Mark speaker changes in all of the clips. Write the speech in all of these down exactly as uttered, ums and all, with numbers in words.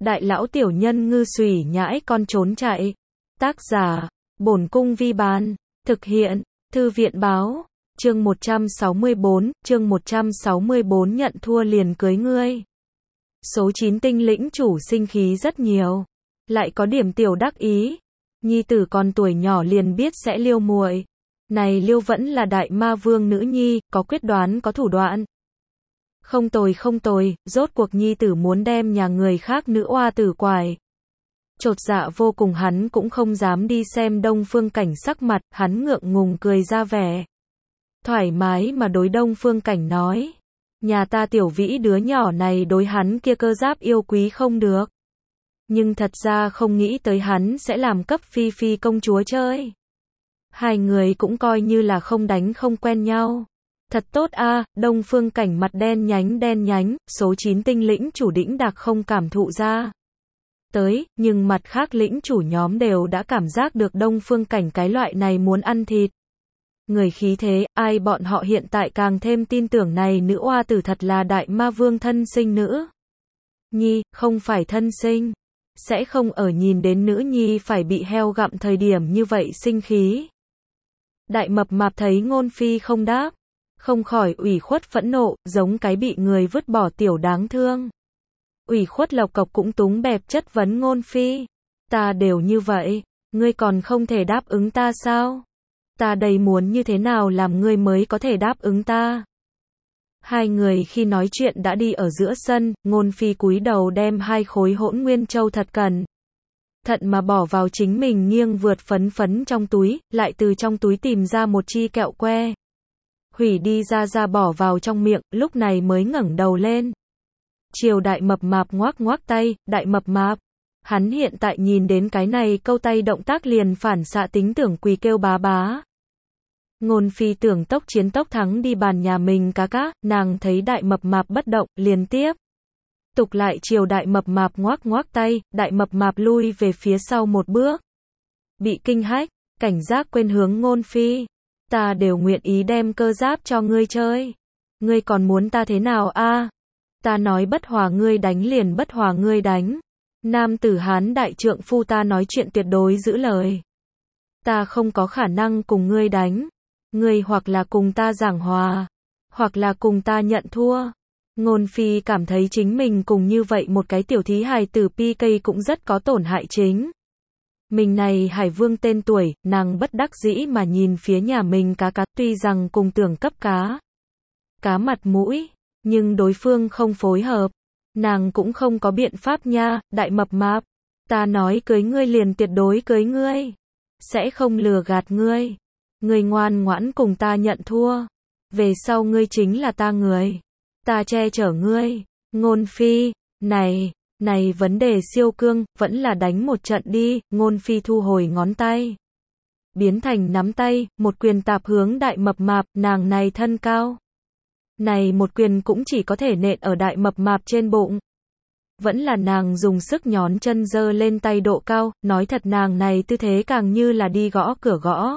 Speaker 1: Đại lão tiểu nhân ngư xùy nhãi con trốn chạy. Tác giả, Bổn Cung Vi Bán. Thực hiện, Thư viện Báo. Chương một trăm sáu mươi bốn, chương một trăm sáu mươi bốn nhận thua liền cưới ngươi. Số chín tinh lĩnh chủ sinh khí rất nhiều. Lại có điểm tiểu đắc ý. Nhi tử còn tuổi nhỏ liền biết sẽ liêu muội. Này liêu vẫn là đại ma vương nữ nhi, có quyết đoán có thủ đoạn. Không tồi không tồi, rốt cuộc nhi tử muốn đem nhà người khác nữ oa tử quải. Chột dạ vô cùng, hắn cũng không dám đi xem Đông Phương Cảnh sắc mặt, hắn ngượng ngùng cười ra vẻ. Thoải mái mà đối Đông Phương Cảnh nói. Nhà ta tiểu vĩ đứa nhỏ này đối hắn kia cơ giáp yêu quý không được. Nhưng thật ra không nghĩ tới hắn sẽ làm cấp phi phi công chúa chơi. Hai người cũng coi như là không đánh không quen nhau. Thật tốt a. À, Đông Phương Cảnh mặt đen nhánh đen nhánh, số chín tinh lĩnh chủ đĩnh đạc không cảm thụ ra. Tới, nhưng mặt khác lĩnh chủ nhóm đều đã cảm giác được Đông Phương Cảnh cái loại này muốn ăn thịt. Người khí thế, ai bọn họ hiện tại càng thêm tin tưởng này nữ oa tử thật là đại ma vương thân sinh nữ. Nhi, không phải thân sinh. Sẽ không ở nhìn đến nữ nhi phải bị heo gặm thời điểm như vậy sinh khí. Đại mập mạp thấy Ngôn Phi không đáp. Không khỏi ủy khuất phẫn nộ, giống cái bị người vứt bỏ tiểu đáng thương. Ủy khuất lộc cộc cũng túng bẹp chất vấn Ngôn Phi. Ta đều như vậy, ngươi còn không thể đáp ứng ta sao? Ta đây muốn như thế nào làm ngươi mới có thể đáp ứng ta? Hai người khi nói chuyện đã đi ở giữa sân, Ngôn Phi cúi đầu đem hai khối hỗn nguyên châu thật cẩn thận mà bỏ vào chính mình nghiêng vượt phấn phấn trong túi, lại từ trong túi tìm ra một chi kẹo que. Hủy đi ra ra bỏ vào trong miệng, lúc này mới ngẩng đầu lên. Chiều đại mập mạp ngoác ngoác tay, đại mập mạp. Hắn hiện tại nhìn đến cái này câu tay động tác liền phản xạ tính tưởng quỳ kêu bá bá. Ngôn Phi tưởng tốc chiến tốc thắng đi bàn nhà mình cá cá, nàng thấy đại mập mạp bất động, liền tiếp. Tục lại chiều đại mập mạp ngoác ngoác tay, đại mập mạp lui về phía sau một bước. Bị kinh hách, cảnh giác quên hướng Ngôn Phi. Ta đều nguyện ý đem cơ giáp cho ngươi chơi. Ngươi còn muốn ta thế nào a? À? Ta nói bất hòa ngươi đánh liền bất hòa ngươi đánh. Nam tử Hán đại trượng phu, ta nói chuyện tuyệt đối giữ lời. Ta không có khả năng cùng ngươi đánh. Ngươi hoặc là cùng ta giảng hòa, hoặc là cùng ta nhận thua. Ngôn Phi cảm thấy chính mình cùng như vậy một cái tiểu thí hài tử pê ca cũng rất có tổn hại chính. Mình này hải vương tên tuổi, nàng bất đắc dĩ mà nhìn phía nhà mình cá cá, tuy rằng cùng tưởng cấp cá. Cá mặt mũi, nhưng đối phương không phối hợp. Nàng cũng không có biện pháp nha, đại mập mạp. Ta nói cưới ngươi liền tuyệt đối cưới ngươi. Sẽ không lừa gạt ngươi. Ngươi ngoan ngoãn cùng ta nhận thua. Về sau ngươi chính là ta người. Ta che chở ngươi. Ngôn Phi, này, này vấn đề siêu cương, vẫn là đánh một trận đi. Ngôn Phi thu hồi ngón tay. Biến thành nắm tay, một quyền tạp hướng đại mập mạp, nàng này thân cao. Này một quyền cũng chỉ có thể nện ở đại mập mạp trên bụng. Vẫn là nàng dùng sức nhón chân giơ lên tay độ cao, nói thật nàng này tư thế càng như là đi gõ cửa gõ.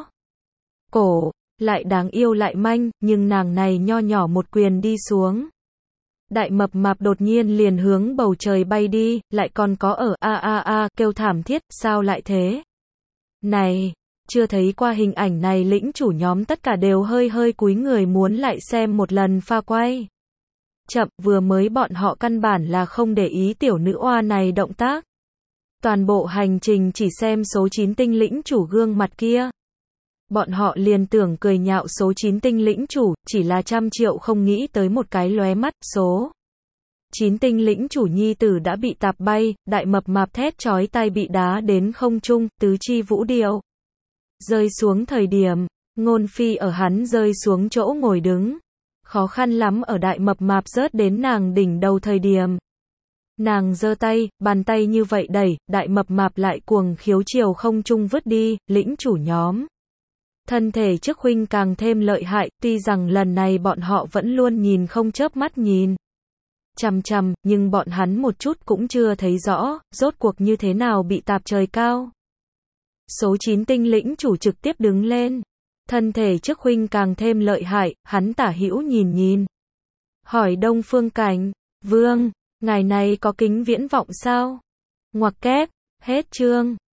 Speaker 1: Cổ, lại đáng yêu lại manh, nhưng nàng này nho nhỏ một quyền đi xuống. Đại mập mạp đột nhiên liền hướng bầu trời bay đi, lại còn có ở a a a kêu thảm thiết, sao lại thế? Này, chưa thấy qua hình ảnh này, lĩnh chủ nhóm tất cả đều hơi hơi cúi người muốn lại xem một lần pha quay. Chậm, vừa mới bọn họ căn bản là không để ý tiểu nữ oa này động tác. Toàn bộ hành trình chỉ xem số chín tinh lĩnh chủ gương mặt kia. Bọn họ liền tưởng cười nhạo số chín tinh lĩnh chủ, chỉ là trăm triệu không nghĩ tới một cái lóe mắt, số chín tinh lĩnh chủ nhi tử đã bị tạp bay, đại mập mạp thét chói tai bị đá đến không trung, tứ chi vũ điệu. Rơi xuống thời điểm, Ngôn Phi ở hắn rơi xuống chỗ ngồi đứng. Khó khăn lắm ở đại mập mạp rớt đến nàng đỉnh đầu thời điểm. Nàng giơ tay, bàn tay như vậy đẩy, đại mập mạp lại cuồng khiếu chiều không trung vứt đi, lĩnh chủ nhóm. Thân thể trước huynh càng thêm lợi hại, tuy rằng lần này bọn họ vẫn luôn nhìn không chớp mắt nhìn. Chằm chằm, nhưng bọn hắn một chút cũng chưa thấy rõ, rốt cuộc như thế nào bị tạp trời cao. Số chín tinh lĩnh chủ trực tiếp đứng lên. Thân thể trước huynh càng thêm lợi hại, hắn tả hữu nhìn nhìn. Hỏi Đông Phương Cảnh, vương, ngài này có kính viễn vọng sao? Ngoặc kép, hết chương.